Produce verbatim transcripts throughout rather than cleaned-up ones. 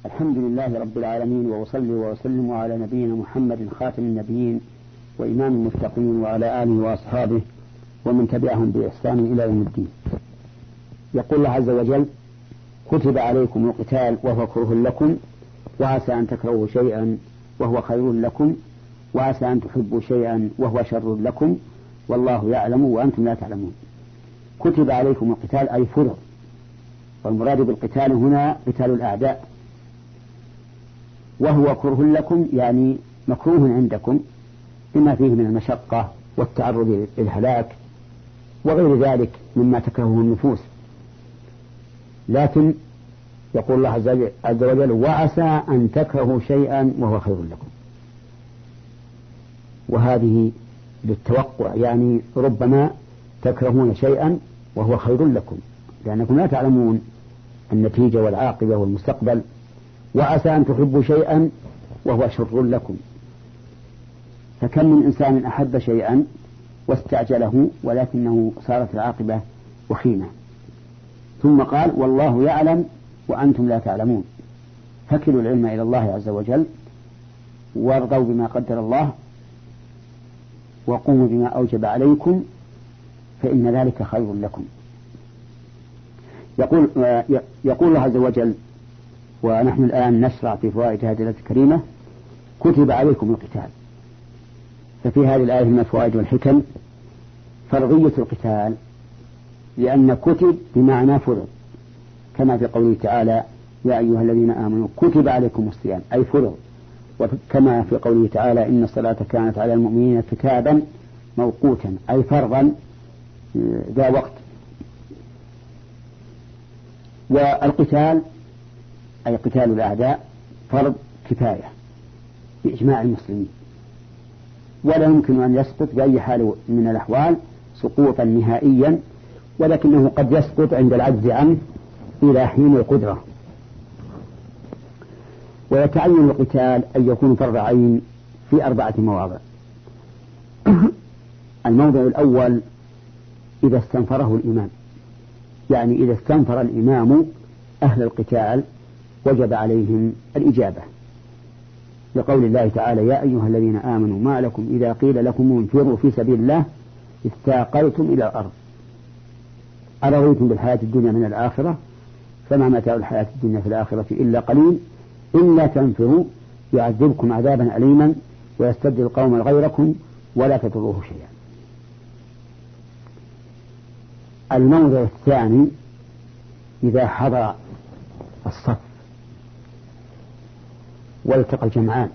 الحمد لله رب العالمين، وأصلي وأسلم على نبينا محمد خاتم النبيين وإمام المتقين وعلى آله وأصحابه ومن تبعهم بإحسان إلى يوم الدين. يقول الله عز وجل: كتب عليكم القتال وهو كره لكم وعسى أن تكرهوا شيئا وهو خير لكم وعسى أن تحبوا شيئا وهو شر لكم والله يعلم وأنتم لا تعلمون. كتب عليكم القتال أي فرض، والمراد بالقتال هنا قتال الأعداء، وهو كره لكم يعني مكروه عندكم بما فيه من المشقة والتعرض للهلاك وغير ذلك مما تكرهه النفوس. لكن يقول الله عز وجل: وعسى أن تكرهوا شيئا وهو خير لكم، وهذه للتوقع، يعني ربما تكرهون شيئا وهو خير لكم لأنكم لا تعلمون النتيجة والعاقبة والمستقبل. وعسى أن تحبوا شيئا وهو شر لكم، فكم من إنسان أحب شيئا واستعجله ولكنه صارت العاقبة وخيمة. ثم قال: والله يعلم وأنتم لا تعلمون. فكلوا العلم إلى الله عز وجل وارضوا بما قدر الله وقوموا بما أوجب عليكم فإن ذلك خير لكم. يقول, يقول الله عز وجل، ونحن الآن نشرع في فوائد هذه الآية الكريمة: كتب عليكم القتال. ففي هذه الآية من الفوائد والحكم فرضية القتال، لأن كتب بمعنى فرض، كما في قوله تعالى: يا أيها الذين آمنوا كتب عليكم الصيام أي فرض، وكما في قوله تعالى: إن الصلاة كانت على المؤمنين كتابا موقوتا أي فرضا ذا وقت. والقتال أي قتال الأعداء فرض كفاية بإجماع المسلمين، ولا يمكن أن يسقط بأي حال من الأحوال سقوطا نهائيا، ولكنه قد يسقط عند العجز عنه إلى حين القدرة. ويتعين القتال أن يكون فرض عين في أربعة مواضع. الموضع الأول إذا استنفره الإمام، يعني إذا استنفر الإمام أهل القتال وجب عليهم الإجابة، لقول الله تعالى: يا أيها الذين آمنوا ما لكم إذا قيل لكم انفروا في سبيل الله استاقلتم إلى الأرض أرضيتم بالحياة الدنيا من الآخرة فما متاع الحياة الدنيا في الآخرة إلا قليل إلا تنفروا يعذبكم عذابا أليما ويستبدل قوما غيركم ولا تضروه شيئا. الموضع الثاني إذا حضر الصف والتقى الجمعان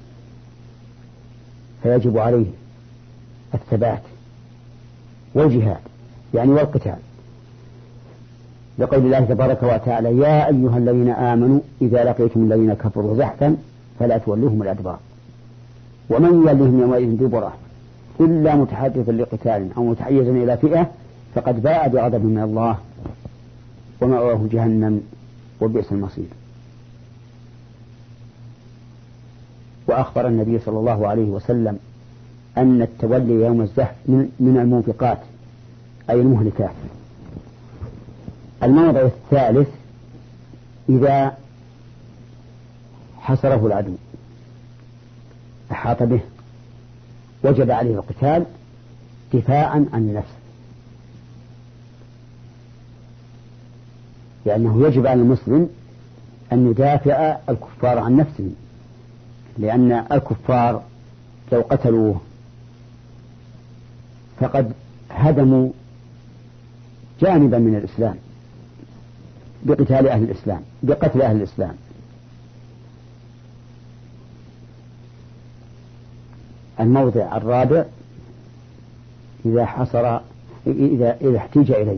فيجب عليه الثبات والجهاد، يعني والقتال، لقول الله تبارك وتعالى: يا أيها الذين آمنوا إذا لقيتم الذين كفروا زحفا فلا تولوهم الأدبار ومن يولهم يومئذ دبره إلا متحدثا لقتال أو متحيزا إلى فئة فقد باء بغضب من الله ومأواه جهنم وبئس المصير. وأخبر النبي صلى الله عليه وسلم أن التولي يوم الزحف من الموبقات أي المهلكات. الموضع الثالث إذا حصره العدو أحاط به وجب عليه القتال دفاعا عن نفسه، لأنه يجب على المسلم أن يدافع الكفار عن نفسه، لأن الكفار لو قتلوه فقد هدموا جانبا من الإسلام بقتال أهل الإسلام بقتل أهل الإسلام. الموضع الرابع إذا حصر إذا إذا احتيج إليه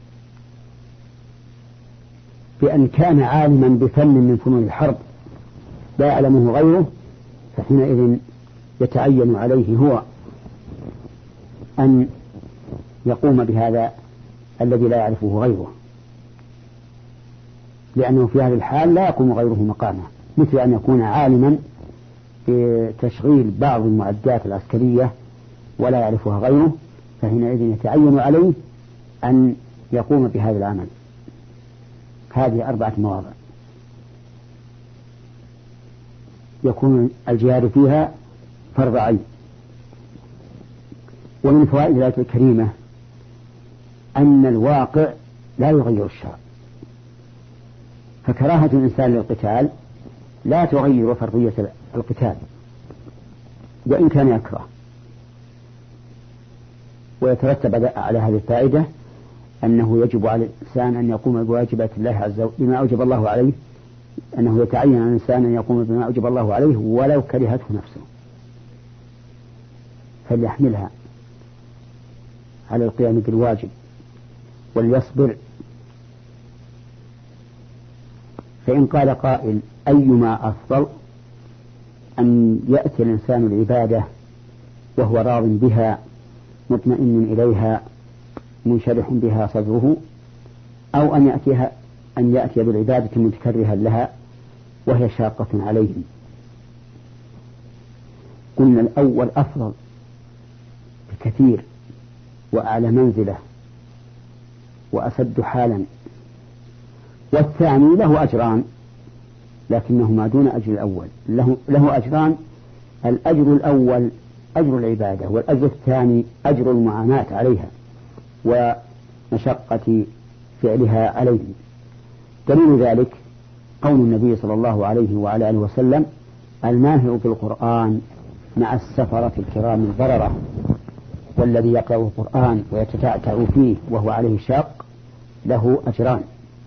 بأن كان عالما بفن من فنون الحرب لا يعلمه غيره، فحينئذ يتعين عليه هو أن يقوم بهذا الذي لا يعرفه غيره، لأنه في هذه الحال لا يقوم غيره مقامه، مثل أن يكون عالما بتشغيل بعض المعدات العسكرية ولا يعرفها غيره، فحينئذ يتعين عليه أن يقوم بهذا العمل. هذه أربعة مواضع. يكون الجهاد فيها فرض عين. ومن فوائد الآية الكريمة أن الواقع لا يغير الشرع، فكراهة الإنسان للقتال لا تغير فرضية القتال وإن كان يكره. ويترتب على هذه الفائدة أنه يجب على الإنسان أن يقوم بواجبات الله عز وجل بما أوجب الله عليه، أنه يتعين على الإنسان أن يقوم بما أوجب الله عليه ولو كرهته نفسه، فليحملها على القيام بالواجب وليصبر. فإن قال قائل أيما أفضل، أن يأتي الإنسان العبادة وهو راض بها مطمئن إليها منشرح بها صدره، أو أن يأتيها أن يأتي بالعبادة متكرها لها وهي شاقة عليه؟ قلنا الأول أفضل بكثير وأعلى منزلة وأسد حالا، والثاني له أجران لكنهما دون أجر الأول. له, له أجران، الأجر الأول أجر العبادة، والأجر الثاني أجر المعاناة عليها ومشقة فعلها عليه. دليل ذلك قول النبي صلى الله عليه وعلى آله وسلم: الماهر بالقرآن مع السفرة الكرام البررة، والذي يقرأ القرآن ويتتعتع فيه وهو عليه شاق له أجران،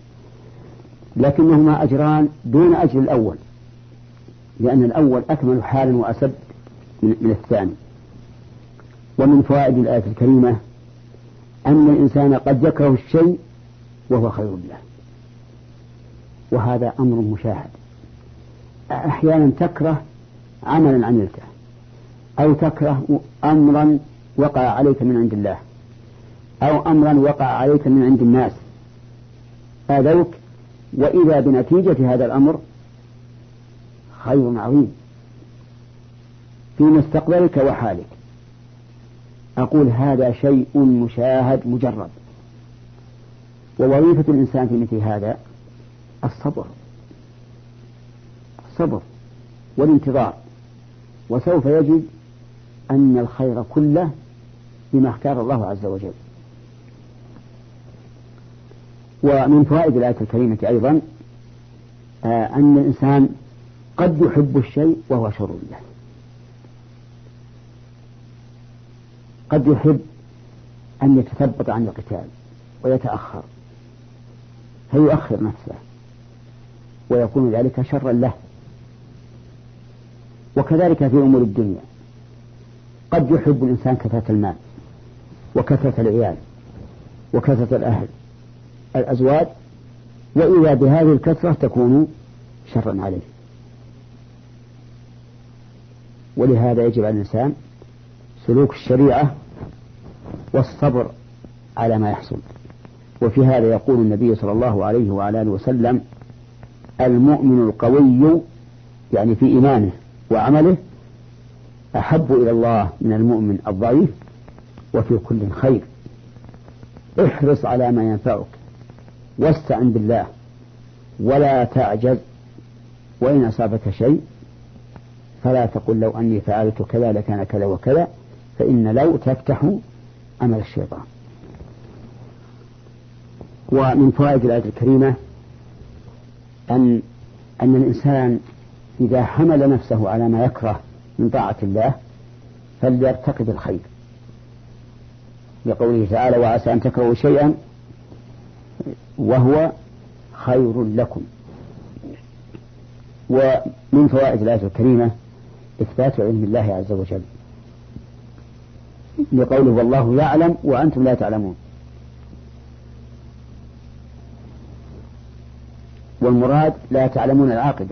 لكنهما أجران دون أجر الأول، لأن الأول أكمل حالا وأسد من الثاني. ومن فوائد الآية الكريمة أن الإنسان قد يكره الشيء وهو خير له، وهذا أمر مشاهد. أحيانا تكره عملا عملته، أو تكره أمرا وقع عليك من عند الله، أو أمرا وقع عليك من عند الناس آذوك، وإذا بنتيجة هذا الأمر خير عظيم في مستقبلك وحالك. أقول هذا شيء مشاهد مجرد، ووظيفة الإنسان في مثل هذا الصبر الصبر والانتظار، وسوف يجد أن الخير كله بما اختار الله عز وجل. ومن فوائد الآية الكريمة أيضا آه أن الإنسان قد يحب الشيء وهو شر له، قد يحب أن يتثبط عن القتال ويتأخر فيؤخر نفسه ويكون ذلك شرا له. وكذلك في أمور الدنيا قد يحب الإنسان كثرة المال وكثرة العيال وكثرة الأهل الأزواج، وإذا بهذه الكثرة تكون شرا عليه. ولهذا يجب على الإنسان سلوك الشريعة والصبر على ما يحصل. وفي هذا يقول النبي صلى الله عليه وعلى آله وسلم: المؤمن القوي، يعني في إيمانه وعمله، أحب إلى الله من المؤمن الضعيف، وفي كل خير. احرص على ما ينفعك واستعن بالله ولا تعجز، وإن أصابك شيء فلا تقل لو أني فعلت كذا لكان كذا وكذا، فإن لو تفتح أمل الشيطان. ومن فوائد الآية الكريمة أن أن الإنسان إذا حمل نفسه على ما يكره من طاعة الله فليرتقب الخير، لقوله تعالى: وعسى أن تكرهوا شيئا وهو خير لكم. ومن فوائد الآية الكريمة إثبات علم الله عز وجل، لقوله: والله يعلم وأنتم لا تعلمون. والمراد لا تعلمون العاقبة،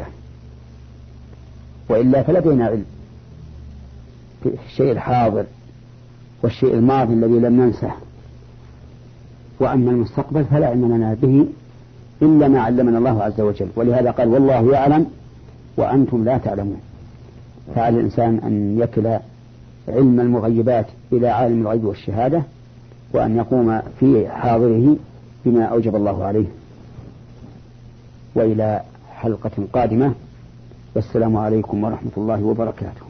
وإلا فلدينا علم في الشيء الحاضر والشيء الماضي الذي لم ننسه، وأما المستقبل فلا علم لنا به إلا ما علمنا الله عز وجل. ولهذا قال: والله يعلم وأنتم لا تعلمون. فعلى الإنسان أن يكل علم المغيبات إلى عالم الغيب والشهادة، وأن يقوم في حاضره بما أوجب الله عليه. وإلى حلقة قادمة والسلام عليكم ورحمة الله وبركاته.